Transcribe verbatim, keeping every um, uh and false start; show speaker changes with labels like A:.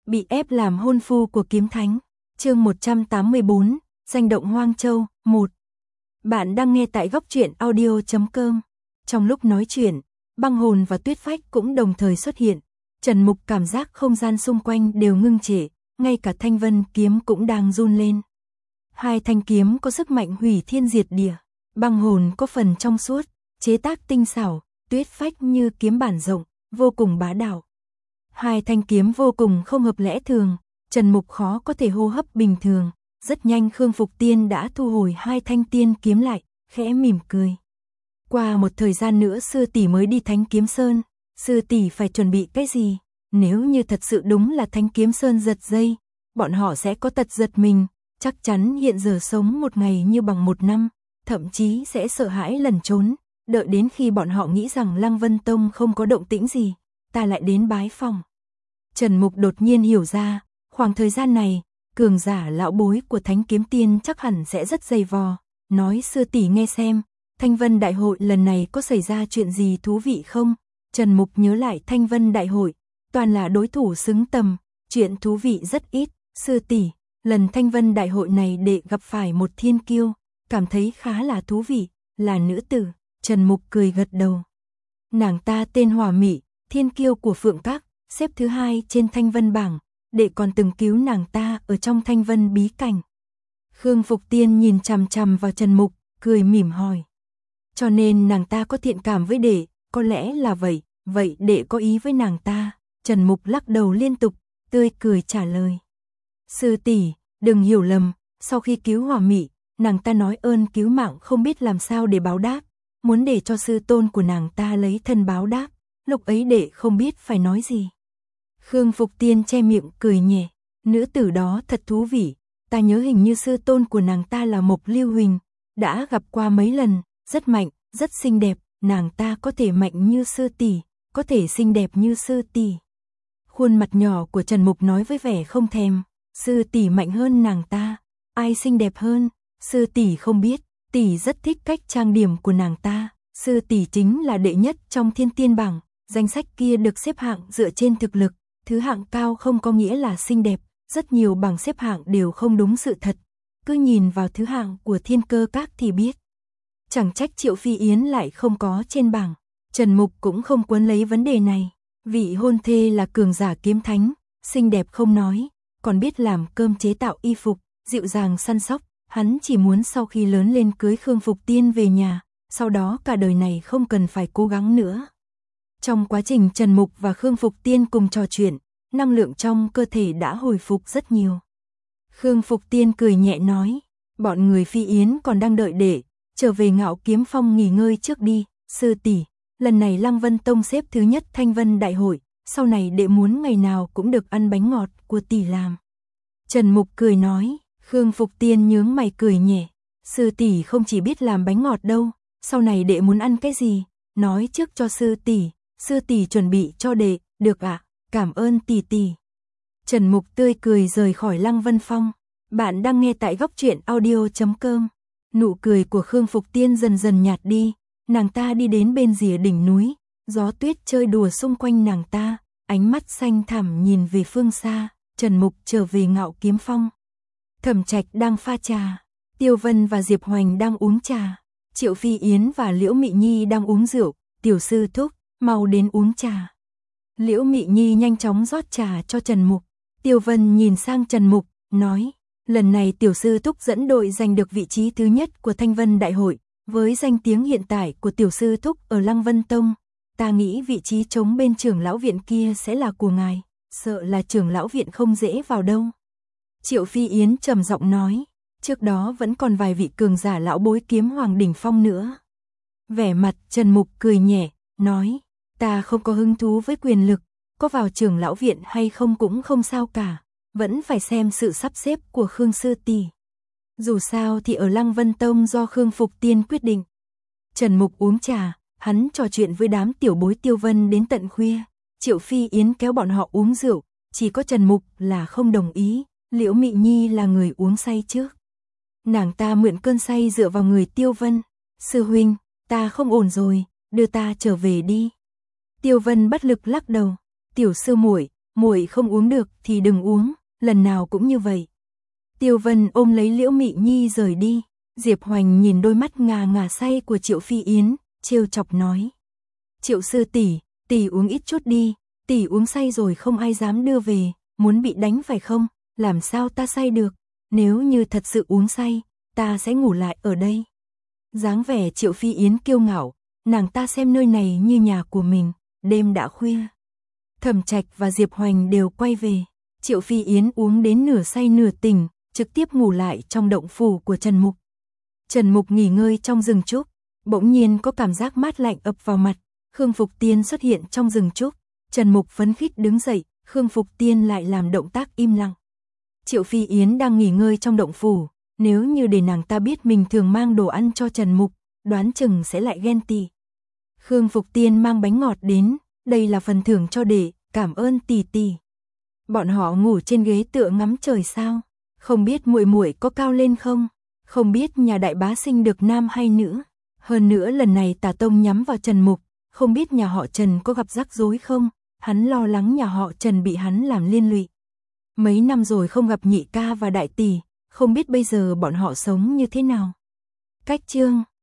A: Bị ép làm hôn phu của kiếm thánh. Chương một trăm tám mươi bốn, danh động Hoang Châu, một. Bạn đang nghe tại góc truyện audio chấm com. Trong lúc nói chuyện, Băng Hồn và Tuyết Phách cũng đồng thời xuất hiện. Trần Mục cảm giác không gian xung quanh đều ngưng trệ, ngay cả Thanh Vân kiếm cũng đang run lên. Hai thanh kiếm có sức mạnh hủy thiên diệt địa. Băng Hồn có phần trong suốt, chế tác tinh xảo, Tuyết Phách như kiếm bản rộng, vô cùng bá đạo. Hai thanh kiếm vô cùng không hợp lẽ thường, Trần Mục khó có thể hô hấp bình thường. Rất nhanh Khương Phục Tiên đã thu hồi hai thanh tiên kiếm lại, khẽ mỉm cười. Qua một thời gian nữa sư tỷ mới đi Thánh Kiếm Sơn, sư tỷ phải chuẩn bị cái gì? Nếu như thật sự đúng là Thánh Kiếm Sơn giật dây, bọn họ sẽ có tật giật mình, chắc chắn hiện giờ sống một ngày như bằng một năm, thậm chí sẽ sợ hãi lẩn trốn, đợi đến khi bọn họ nghĩ rằng Lăng Vân Tông không có động tĩnh gì, ta lại đến bái phòng. Trần Mục đột nhiên hiểu ra, khoảng thời gian này, cường giả lão bối của Thánh Kiếm Tiên chắc hẳn sẽ rất dày vò, nói sư tỷ nghe xem, Thanh Vân Đại hội lần này có xảy ra chuyện gì thú vị không? Trần Mục nhớ lại Thanh Vân Đại hội, toàn là đối thủ xứng tầm, chuyện thú vị rất ít, sư tỷ, lần Thanh Vân Đại hội này đệ gặp phải một thiên kiêu, cảm thấy khá là thú vị, là nữ tử. Trần Mục cười gật đầu. Nàng ta tên Hỏa Mị, thiên kiêu của Phượng Các, xếp thứ hai trên Thanh Vân bảng, đệ còn từng cứu nàng ta ở trong Thanh Vân bí cảnh. Khương Phục Tiên nhìn chằm chằm vào Trần Mục, cười mỉm hỏi. Cho nên nàng ta có thiện cảm với đệ, có lẽ là vậy, vậy đệ có ý với nàng ta? Trần Mục lắc đầu liên tục, tươi cười trả lời. Sư tỷ, đừng hiểu lầm, sau khi cứu Hỏa Mị, nàng ta nói ơn cứu mạng không biết làm sao để báo đáp, muốn để cho sư tôn của nàng ta lấy thân báo đáp, lúc ấy đệ không biết phải nói gì. Khương Phục Tiên che miệng cười nhẹ, nữ tử đó thật thú vị, ta nhớ hình như sư tôn của nàng ta là Mộc Lưu Huỳnh, đã gặp qua mấy lần, rất mạnh, rất xinh đẹp, nàng ta có thể mạnh như sư tỷ, có thể xinh đẹp như sư tỷ. Khuôn mặt nhỏ của Trần Mục nói với vẻ không thèm, sư tỷ mạnh hơn nàng ta, ai xinh đẹp hơn, sư tỷ không biết, tỷ rất thích cách trang điểm của nàng ta, sư tỷ chính là đệ nhất trong Thiên Tiên bảng, danh sách kia được xếp hạng dựa trên thực lực. Thứ hạng cao không có nghĩa là xinh đẹp, rất nhiều bảng xếp hạng đều không đúng sự thật. Cứ nhìn vào thứ hạng của Thiên Cơ Các thì biết. Chẳng trách Triệu Phi Yến lại không có trên bảng. Trần Mục cũng không quấn lấy vấn đề này. Vị hôn thê là cường giả kiếm thánh, xinh đẹp không nói, còn biết làm cơm chế tạo y phục, dịu dàng săn sóc. Hắn chỉ muốn sau khi lớn lên cưới Khương Phục Tiên về nhà, sau đó cả đời này không cần phải cố gắng nữa. Trong quá trình Trần Mục và Khương Phục Tiên cùng trò chuyện, năng lượng trong cơ thể đã hồi phục rất nhiều. Khương Phục Tiên cười nhẹ nói, bọn người Phi Yến còn đang đợi đệ, trở về Ngạo Kiếm Phong nghỉ ngơi trước đi, sư tỷ, lần này Lăng Vân Tông xếp thứ nhất Thanh Vân Đại hội, sau này đệ muốn ngày nào cũng được ăn bánh ngọt của tỷ làm. Trần Mục cười nói, Khương Phục Tiên nhướng mày cười nhẹ, sư tỷ không chỉ biết làm bánh ngọt đâu, sau này đệ muốn ăn cái gì, nói trước cho sư tỷ. Sư tỷ chuẩn bị cho đệ, được ạ, à? Cảm ơn tỷ tỷ. Trần Mục tươi cười rời khỏi Lăng Vân Phong. Bạn đang nghe tại góc truyện audio chấm com. Nụ cười của Khương Phục Tiên dần dần nhạt đi, nàng ta đi đến bên rìa đỉnh núi, gió tuyết chơi đùa xung quanh nàng ta, ánh mắt xanh thẳm nhìn về phương xa. Trần Mục trở về Ngạo Kiếm Phong. Thẩm Trạch đang pha trà, Tiêu Vân và Diệp Hoành đang uống trà, Triệu Phi Yến và Liễu Mị Nhi đang uống rượu. Tiểu sư thúc, mau đến uống trà. Liễu Mị Nhi nhanh chóng rót trà cho Trần Mục. Tiêu Vân nhìn sang Trần Mục, nói, lần này tiểu sư thúc dẫn đội giành được vị trí thứ nhất của Thanh Vân Đại hội, với danh tiếng hiện tại của tiểu sư thúc ở Lăng Vân Tông, ta nghĩ vị trí trống bên trưởng lão viện kia sẽ là của ngài, sợ là trưởng lão viện không dễ vào đâu. Triệu Phi Yến trầm giọng nói, trước đó vẫn còn vài vị cường giả lão bối kiếm hoàng đỉnh phong nữa. Vẻ mặt Trần Mục cười nhẹ, nói, ta không có hứng thú với quyền lực, có vào trưởng lão viện hay không cũng không sao cả, vẫn phải xem sự sắp xếp của Khương sư tỷ. Dù sao thì ở Lăng Vân Tông do Khương Phục Tiên quyết định. Trần Mục uống trà, hắn trò chuyện với đám tiểu bối Tiêu Vân đến tận khuya, Triệu Phi Yến kéo bọn họ uống rượu, chỉ có Trần Mục là không đồng ý, Liễu Mị Nhi là người uống say trước. Nàng ta mượn cơn say dựa vào người Tiêu Vân, sư huynh, ta không ổn rồi, đưa ta trở về đi. Tiêu Vân bất lực lắc đầu, tiểu sư muội, muội không uống được thì đừng uống, lần nào cũng như vậy. Tiêu Vân ôm lấy Liễu Mị Nhi rời đi, Diệp Hoành nhìn đôi mắt ngà ngà say của Triệu Phi Yến, trêu chọc nói. Triệu sư tỷ, tỷ uống ít chút đi, tỷ uống say rồi không ai dám đưa về, muốn bị đánh phải không, làm sao ta say được, nếu như thật sự uống say, ta sẽ ngủ lại ở đây. Dáng vẻ Triệu Phi Yến kiêu ngạo, nàng ta xem nơi này như nhà của mình, đêm đã khuya. Thẩm Trạch và Diệp Hoành đều quay về, Triệu Phi Yến uống đến nửa say nửa tỉnh, trực tiếp ngủ lại trong động phủ của Trần Mục. Trần Mục nghỉ ngơi trong rừng trúc, bỗng nhiên có cảm giác mát lạnh ập vào mặt, Khương Phục Tiên xuất hiện trong rừng trúc, Trần Mục phấn khích đứng dậy, Khương Phục Tiên lại làm động tác im lặng. Triệu Phi Yến đang nghỉ ngơi trong động phủ, nếu như để nàng ta biết mình thường mang đồ ăn cho Trần Mục, đoán chừng sẽ lại ghen tị. Khương Phục Tiên mang bánh ngọt đến, đây là phần thưởng cho đệ, cảm ơn tỷ tỷ. Bọn họ ngủ trên ghế tựa ngắm trời sao, không biết muội muội có cao lên không, không biết nhà đại bá sinh được nam hay nữ, hơn nữa lần này Tà Tông nhắm vào Trần Mục, không biết nhà họ Trần có gặp rắc rối không, hắn lo lắng nhà họ Trần bị hắn làm liên lụy. Mấy năm rồi không gặp nhị ca và đại tỷ, không biết bây giờ bọn họ sống như thế nào. Cách chương